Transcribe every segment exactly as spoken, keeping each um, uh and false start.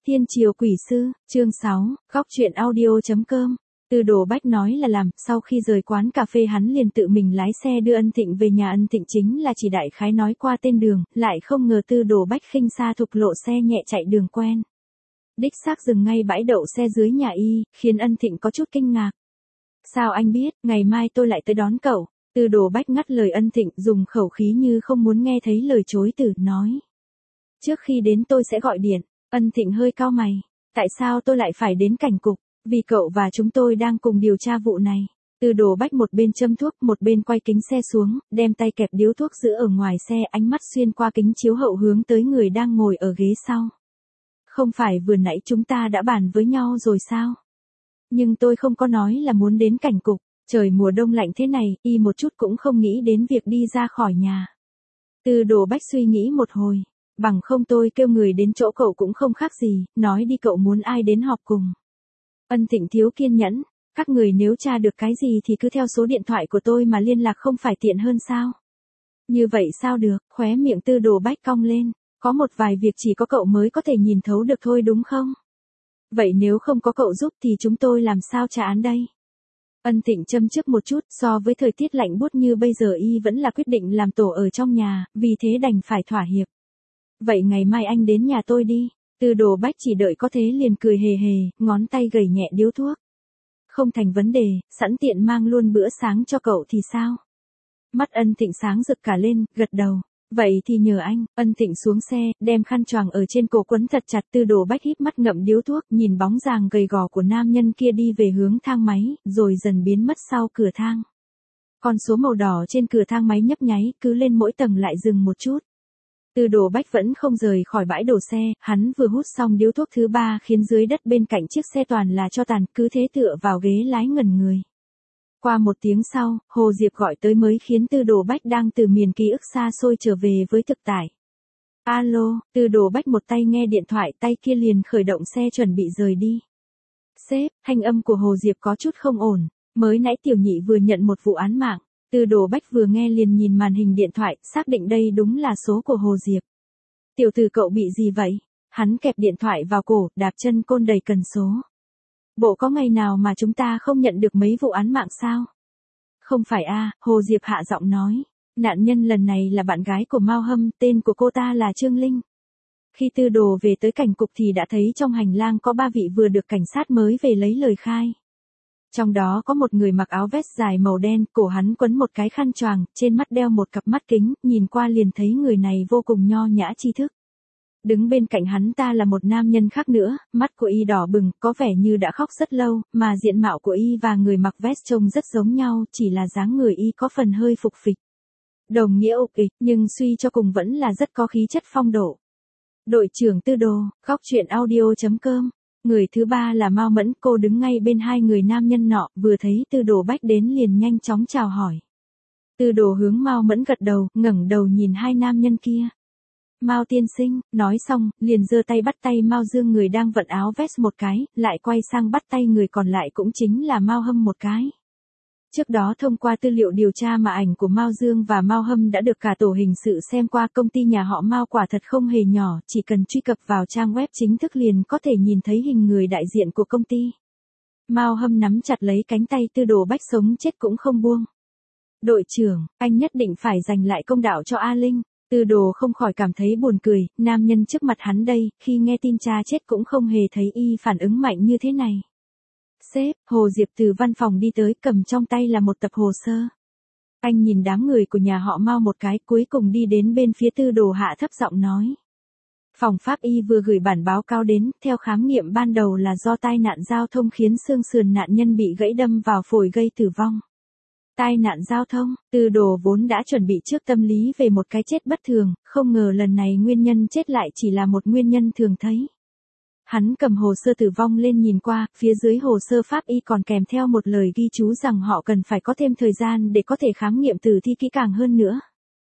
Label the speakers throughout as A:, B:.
A: Thiên triều quỷ sư, chương sáu, góc truyện audio.com. Tư Đồ Bách nói là làm, sau khi rời quán cà phê hắn liền tự mình lái xe đưa Ân Thịnh về nhà. Ân Thịnh chính là chỉ đại khái nói qua tên đường, lại không ngờ Tư Đồ Bách khinh xa thục lộ xe nhẹ chạy đường quen. Đích xác dừng ngay bãi đậu xe dưới nhà y, khiến Ân Thịnh có chút kinh ngạc. Sao anh biết, ngày mai tôi lại tới đón cậu. Tư Đồ Bách ngắt lời Ân Thịnh, dùng khẩu khí như không muốn nghe thấy lời chối từ, nói. Trước khi đến tôi sẽ gọi điện. Ân Thịnh hơi cau mày. Tại sao tôi lại phải đến cảnh cục? Vì cậu và chúng tôi đang cùng điều tra vụ này. Tư Đồ Bách một bên châm thuốc, một bên quay kính xe xuống, đem tay kẹp điếu thuốc giữ ở ngoài xe, ánh mắt xuyên qua kính chiếu hậu hướng tới người đang ngồi ở ghế sau. Không phải vừa nãy chúng ta đã bàn với nhau rồi sao? Nhưng tôi không có nói là muốn đến cảnh cục. Trời mùa đông lạnh thế này, y một chút cũng không nghĩ đến việc đi ra khỏi nhà. Tư Đồ Bách suy nghĩ một hồi. Bằng không tôi kêu người đến chỗ cậu cũng không khác gì, nói đi cậu muốn ai đến họp cùng. Ân Thịnh thiếu kiên nhẫn, các người nếu tra được cái gì thì cứ theo số điện thoại của tôi mà liên lạc không phải tiện hơn sao? Như vậy sao được, khóe miệng Tư Đồ Bách cong lên, có một vài việc chỉ có cậu mới có thể nhìn thấu được thôi đúng không? Vậy nếu không có cậu giúp thì chúng tôi làm sao trả án đây? Ân Thịnh châm trước một chút, so với thời tiết lạnh buốt như bây giờ y vẫn là quyết định làm tổ ở trong nhà, vì thế đành phải thỏa hiệp. Vậy ngày mai anh đến nhà tôi đi. Tư Đồ Bách chỉ đợi có thế liền cười hề hề, ngón tay gẩy nhẹ điếu thuốc. Không thành vấn đề, sẵn tiện mang luôn bữa sáng cho cậu thì sao? Mắt Ân Thịnh sáng rực cả lên, gật đầu. Vậy thì nhờ anh. Ân Thịnh xuống xe, đem khăn choàng ở trên cổ quấn thật chặt. Tư Đồ Bách híp mắt ngậm điếu thuốc, nhìn bóng dáng gầy gò của nam nhân kia đi về hướng thang máy, rồi dần biến mất sau cửa thang. Con số màu đỏ trên cửa thang máy nhấp nháy, cứ lên mỗi tầng lại dừng một chút. Tư Đồ Bách vẫn không rời khỏi bãi đổ xe, hắn vừa hút xong điếu thuốc thứ ba khiến dưới đất bên cạnh chiếc xe toàn là tro tàn, cứ thế tựa vào ghế lái ngẩn người. Qua một tiếng sau, Hồ Diệp gọi tới mới khiến Tư Đồ Bách đang từ miền ký ức xa xôi trở về với thực tại. Alo, Tư Đồ Bách một tay nghe điện thoại, tay kia liền khởi động xe chuẩn bị rời đi. Sếp, thanh âm của Hồ Diệp có chút không ổn, mới nãy tiểu nhị vừa nhận một vụ án mạng. Tư Đồ Bách vừa nghe liền nhìn màn hình điện thoại, xác định đây đúng là số của Hồ Diệp. Tiểu tử cậu bị gì vậy? Hắn kẹp điện thoại vào cổ, đạp chân côn đầy cần số. Bộ có ngày nào mà chúng ta không nhận được mấy vụ án mạng sao? Không phải a, Hồ Diệp hạ giọng nói. Nạn nhân lần này là bạn gái của Mao Hâm, tên của cô ta là Trương Linh. Khi Tư Đồ về tới cảnh cục thì đã thấy trong hành lang có ba vị vừa được cảnh sát mới về lấy lời khai. Trong đó có một người mặc áo vest dài màu đen, cổ hắn quấn một cái khăn choàng, trên mắt đeo một cặp mắt kính, nhìn qua liền thấy người này vô cùng nho nhã tri thức. Đứng bên cạnh hắn ta là một nam nhân khác nữa, mắt của y đỏ bừng, có vẻ như đã khóc rất lâu, mà diện mạo của y và người mặc vest trông rất giống nhau, chỉ là dáng người y có phần hơi phục phịch. Đồng nghĩa ục ịch, nhưng suy cho cùng vẫn là rất có khí chất phong độ. Đội trưởng Tư Đồ, góc truyện audio.com. Người thứ ba là Mao Mẫn, cô đứng ngay bên hai người nam nhân nọ, vừa thấy Tư Đồ Bách đến liền nhanh chóng chào hỏi. Tư Đồ hướng Mao Mẫn gật đầu, ngẩng đầu nhìn hai nam nhân kia. Mao tiên sinh, nói xong, liền giơ tay bắt tay Mao Dương người đang vận áo vest một cái, lại quay sang bắt tay người còn lại cũng chính là Mao Hâm một cái. Trước đó thông qua tư liệu điều tra mà ảnh của Mao Dương và Mao Hâm đã được cả tổ hình sự xem qua. Công ty nhà họ Mao quả thật không hề nhỏ, chỉ cần truy cập vào trang web chính thức liền có thể nhìn thấy hình người đại diện của công ty. Mao Hâm nắm chặt lấy cánh tay Tư Đồ Bách sống chết cũng không buông. Đội trưởng, anh nhất định phải giành lại công đạo cho A Linh. Tư Đồ không khỏi cảm thấy buồn cười, nam nhân trước mặt hắn đây, khi nghe tin cha chết cũng không hề thấy y phản ứng mạnh như thế này. Sếp, Hồ Diệp từ văn phòng đi tới, cầm trong tay là một tập hồ sơ. Anh nhìn đám người của nhà họ Mao một cái, cuối cùng đi đến bên phía Tư Đồ hạ thấp giọng nói. Phòng pháp y vừa gửi bản báo cáo đến, theo khám nghiệm ban đầu là do tai nạn giao thông khiến xương sườn nạn nhân bị gãy đâm vào phổi gây tử vong. Tai nạn giao thông, Tư Đồ vốn đã chuẩn bị trước tâm lý về một cái chết bất thường, không ngờ lần này nguyên nhân chết lại chỉ là một nguyên nhân thường thấy. Hắn cầm hồ sơ tử vong lên nhìn qua, phía dưới hồ sơ pháp y còn kèm theo một lời ghi chú rằng họ cần phải có thêm thời gian để có thể khám nghiệm tử thi kỹ càng hơn nữa.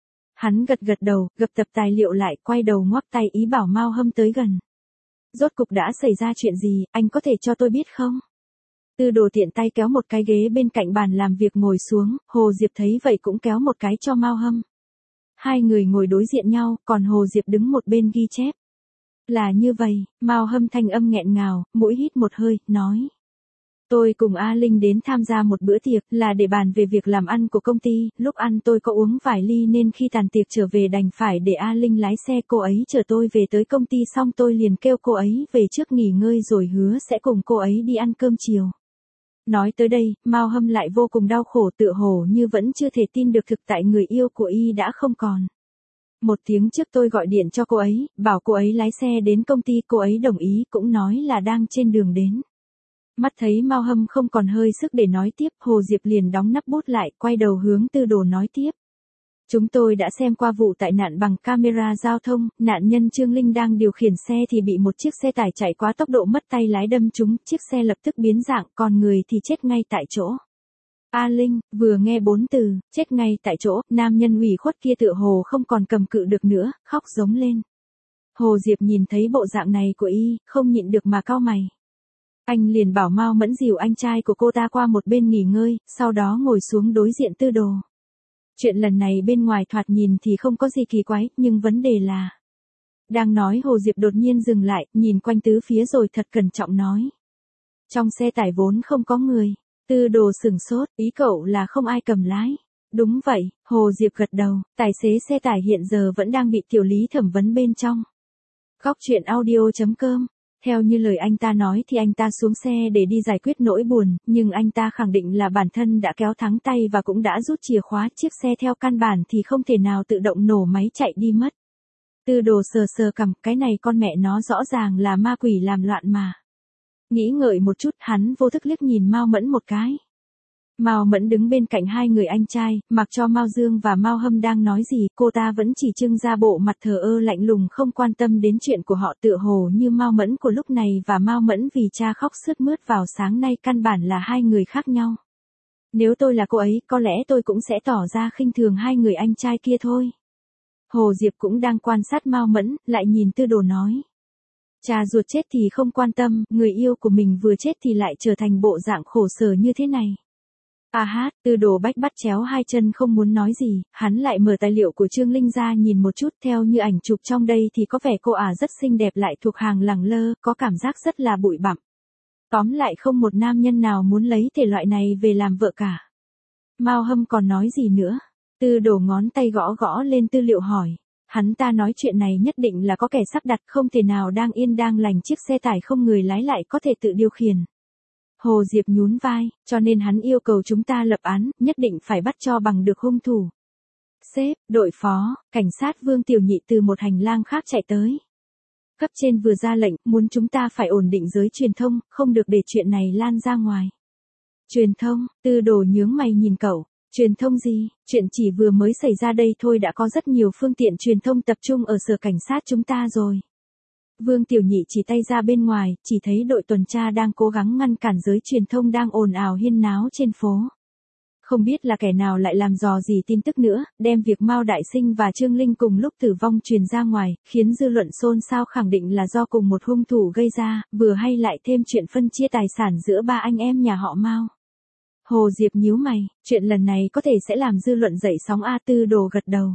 A: Hắn gật gật đầu, gập tập tài liệu lại, quay đầu ngoắc tay ý bảo Mao Hâm tới gần. Rốt cục đã xảy ra chuyện gì, anh có thể cho tôi biết không? Tư Đồ tiện tay kéo một cái ghế bên cạnh bàn làm việc ngồi xuống, Hồ Diệp thấy vậy cũng kéo một cái cho Mao Hâm. Hai người ngồi đối diện nhau, còn Hồ Diệp đứng một bên ghi chép. Là như vậy, Mao Hâm thanh âm nghẹn ngào, mũi hít một hơi, nói. Tôi cùng A Linh đến tham gia một bữa tiệc là để bàn về việc làm ăn của công ty, lúc ăn tôi có uống vài ly nên khi tàn tiệc trở về đành phải để A Linh lái xe, cô ấy chở tôi về tới công ty xong tôi liền kêu cô ấy về trước nghỉ ngơi rồi hứa sẽ cùng cô ấy đi ăn cơm chiều. Nói tới đây, Mao Hâm lại vô cùng đau khổ, tựa hồ như vẫn chưa thể tin được thực tại người yêu của y đã không còn. Một tiếng trước tôi gọi điện cho cô ấy, bảo cô ấy lái xe đến công ty, cô ấy đồng ý, cũng nói là đang trên đường đến. Mắt thấy Mao Hâm không còn hơi sức để nói tiếp, Hồ Diệp liền đóng nắp bút lại, quay đầu hướng Tư Đồ nói tiếp. Chúng tôi đã xem qua vụ tai nạn bằng camera giao thông, nạn nhân Trương Linh đang điều khiển xe thì bị một chiếc xe tải chạy quá tốc độ mất tay lái đâm trúng, chiếc xe lập tức biến dạng, còn người thì chết ngay tại chỗ. A Linh, vừa nghe bốn từ, chết ngay tại chỗ, nam nhân ủy khuất kia tựa hồ không còn cầm cự được nữa, khóc giống lên. Hồ Diệp nhìn thấy bộ dạng này của y, không nhịn được mà cau mày. Anh liền bảo Mao Mẫn dìu anh trai của cô ta qua một bên nghỉ ngơi, sau đó ngồi xuống đối diện Tư Đồ. Chuyện lần này bên ngoài thoạt nhìn thì không có gì kỳ quái, nhưng vấn đề là... Đang nói Hồ Diệp đột nhiên dừng lại, nhìn quanh tứ phía rồi thật cẩn trọng nói. Trong xe tải vốn không có người. Tư Đồ sửng sốt, ý cậu là không ai cầm lái. Đúng vậy, Hồ Diệp gật đầu, tài xế xe tải hiện giờ vẫn đang bị tiểu lý thẩm vấn bên trong. Góc truyện audio chấm com. Theo như lời anh ta nói thì anh ta xuống xe để đi giải quyết nỗi buồn, nhưng anh ta khẳng định là bản thân đã kéo thắng tay và cũng đã rút chìa khóa, chiếc xe theo căn bản thì không thể nào tự động nổ máy chạy đi mất. Tư Đồ sờ sờ cằm, cái này con mẹ nó rõ ràng là ma quỷ làm loạn mà. Nghĩ ngợi một chút, hắn vô thức liếc nhìn Mao Mẫn một cái. Mao Mẫn đứng bên cạnh hai người anh trai, mặc cho Mao Dương và Mao Hâm đang nói gì, cô ta vẫn chỉ trưng ra bộ mặt thờ ơ lạnh lùng không quan tâm đến chuyện của họ, tựa hồ như Mao Mẫn của lúc này và Mao Mẫn vì cha khóc sướt mướt vào sáng nay căn bản là hai người khác nhau. Nếu tôi là cô ấy, có lẽ tôi cũng sẽ tỏ ra khinh thường hai người anh trai kia thôi. Hồ Diệp cũng đang quan sát Mao Mẫn, lại nhìn Tư Đồ nói. Cha ruột chết thì không quan tâm, người yêu của mình vừa chết thì lại trở thành bộ dạng khổ sở như thế này. À hát, Tư Đồ Bách bắt chéo hai chân không muốn nói gì, hắn lại mở tài liệu của Trương Linh ra nhìn một chút, theo như ảnh chụp trong đây thì có vẻ cô ả rất xinh đẹp lại thuộc hàng lẳng lơ, có cảm giác rất là bụi bặm. Tóm lại không một nam nhân nào muốn lấy thể loại này về làm vợ cả. Mao Hâm còn nói gì nữa? Tư Đồ ngón tay gõ gõ lên tư liệu hỏi. Hắn ta nói chuyện này nhất định là có kẻ sắp đặt, không thể nào đang yên đang lành chiếc xe tải không người lái lại có thể tự điều khiển. Hồ Diệp nhún vai, cho nên hắn yêu cầu chúng ta lập án, nhất định phải bắt cho bằng được hung thủ. Sếp, đội phó, cảnh sát Vương Tiểu Nhị từ một hành lang khác chạy tới. Cấp trên vừa ra lệnh, muốn chúng ta phải ổn định giới truyền thông, không được để chuyện này lan ra ngoài. Truyền thông, Tư Đồ nhướng mày nhìn cậu. Truyền thông gì, chuyện chỉ vừa mới xảy ra đây thôi đã có rất nhiều phương tiện truyền thông tập trung ở sở cảnh sát chúng ta rồi. Vương Tiểu Nhị chỉ tay ra bên ngoài, chỉ thấy đội tuần tra đang cố gắng ngăn cản giới truyền thông đang ồn ào huyên náo trên phố. Không biết là kẻ nào lại làm dò gì tin tức nữa, đem việc Mao Đại Sinh và Trương Linh cùng lúc tử vong truyền ra ngoài, khiến dư luận xôn xao khẳng định là do cùng một hung thủ gây ra, vừa hay lại thêm chuyện phân chia tài sản giữa ba anh em nhà họ Mao. Hồ Diệp nhíu mày, chuyện lần này có thể sẽ làm dư luận dậy sóng a. Tư Đồ gật đầu.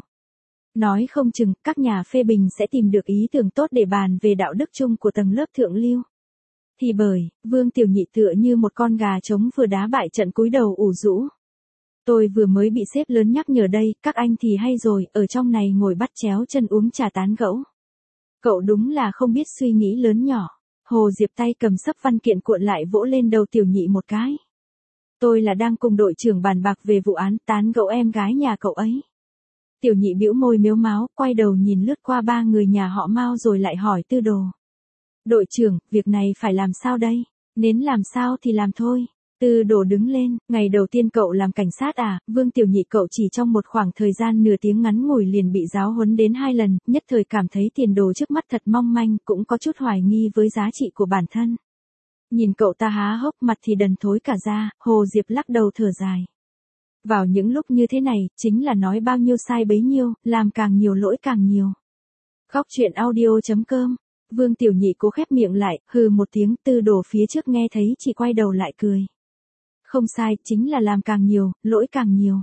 A: Nói không chừng, các nhà phê bình sẽ tìm được ý tưởng tốt để bàn về đạo đức chung của tầng lớp thượng lưu. Thì bởi, Vương Tiểu Nhị tựa như một con gà trống vừa đá bại trận cúi đầu ủ rũ. Tôi vừa mới bị sếp lớn nhắc nhở đây, các anh thì hay rồi, ở trong này ngồi bắt chéo chân uống trà tán gẫu. Cậu đúng là không biết suy nghĩ lớn nhỏ. Hồ Diệp tay cầm sấp văn kiện cuộn lại vỗ lên đầu Tiểu Nhị một cái. Tôi là đang cùng đội trưởng bàn bạc về vụ án tán gẫu em gái nhà cậu ấy. Tiểu Nhị bĩu môi mếu máo, quay đầu nhìn lướt qua ba người nhà họ Mao rồi lại hỏi Tư Đồ. Đội trưởng, việc này phải làm sao đây? Nên làm sao thì làm thôi. Tư Đồ đứng lên, ngày đầu tiên cậu làm cảnh sát à? Vương Tiểu Nhị cậu chỉ trong một khoảng thời gian nửa tiếng ngắn ngủi liền bị giáo huấn đến hai lần, nhất thời cảm thấy tiền đồ trước mắt thật mong manh, cũng có chút hoài nghi với giá trị của bản thân. Nhìn cậu ta há hốc mặt thì đần thối cả ra, Hồ Diệp lắc đầu thở dài. Vào những lúc như thế này, chính là nói bao nhiêu sai bấy nhiêu, làm càng nhiều lỗi càng nhiều. Góc truyện audio chấm com. Vương Tiểu Nhị cố khép miệng lại, hừ một tiếng. Tư Đồ phía trước nghe thấy chỉ quay đầu lại cười. Không sai, chính là làm càng nhiều, lỗi càng nhiều.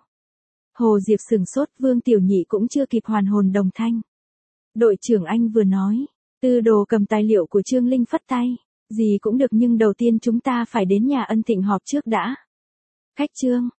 A: Hồ Diệp sửng sốt, Vương Tiểu Nhị cũng chưa kịp hoàn hồn đồng thanh. Đội trưởng anh vừa nói, Tư Đồ cầm tài liệu của Trương Linh phất tay. Gì cũng được nhưng đầu tiên chúng ta phải đến nhà Ân Thịnh họp trước đã. Khách Trương,